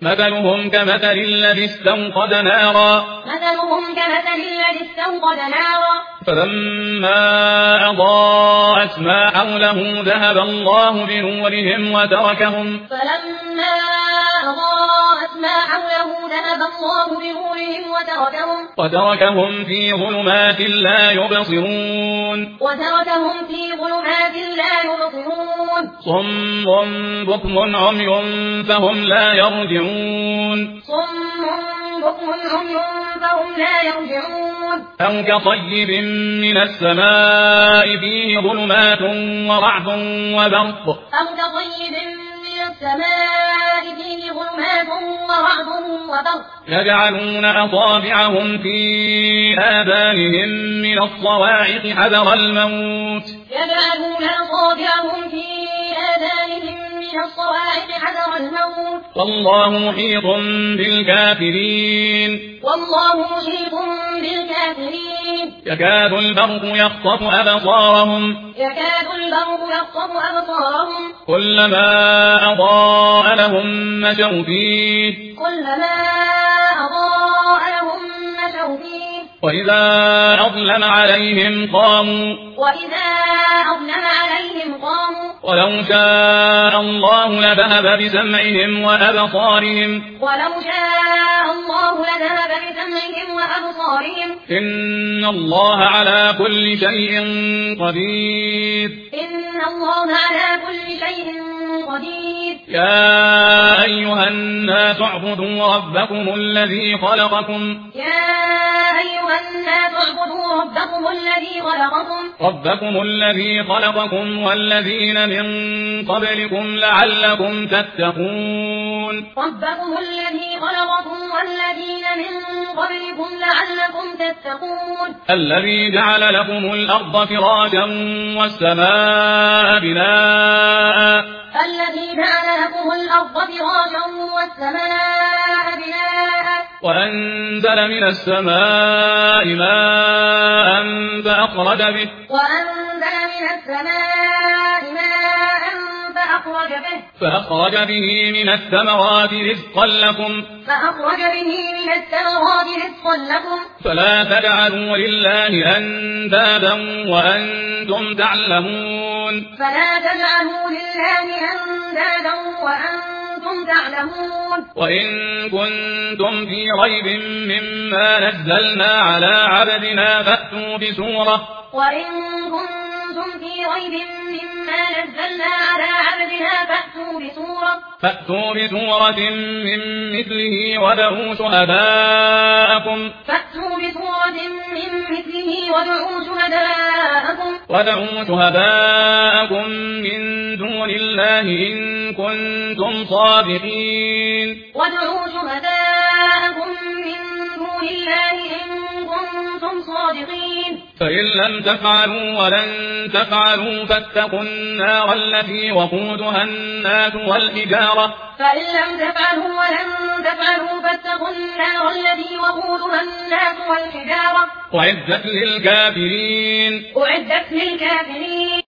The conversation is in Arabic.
مثلهم كمثل الذي استوقد نارا فلما أضاءت ما حوله ذهب الله بنورهم وتركهم في ظلمات لا يبصرون صم بكم عمي فهم لا يرجعون أو كطيب من السماء فيه ظلمات ورعد وبرق يجعلون أصابعهم في آذانهم من الصواعق حذر الموت والله محيط بالكافرين يكاد البرق يخطف أبصارهم كلما أضاء لهم مشوا فيه وإذا أظلم عليهم قاموا ولو شاء الله لذهب بسمعهم وأبصارهم إن الله على كل شيء قدير يا أيها الناس اعبدوا ربكم الذي خلقكم والذين من قبلكم لعلكم تتقون الذي جعل لكم الأرض فراشا والسماء بناء وأنزل من السماء ماء فأخرج به من الثمرات رزقا لكم فلا تجعلوا لله أندادا وأنتم تعلمون وإن كنتم في ريب مما نزلنا على عبدنا فأتوا بسورة من مثله وادعوا شهداءكم من دون الله إن كنتم صادقين فإن لم تفعلوا ولن تفعلوا فاتقوا النار التي وقودها الناس والحجارة أعدت للكافرين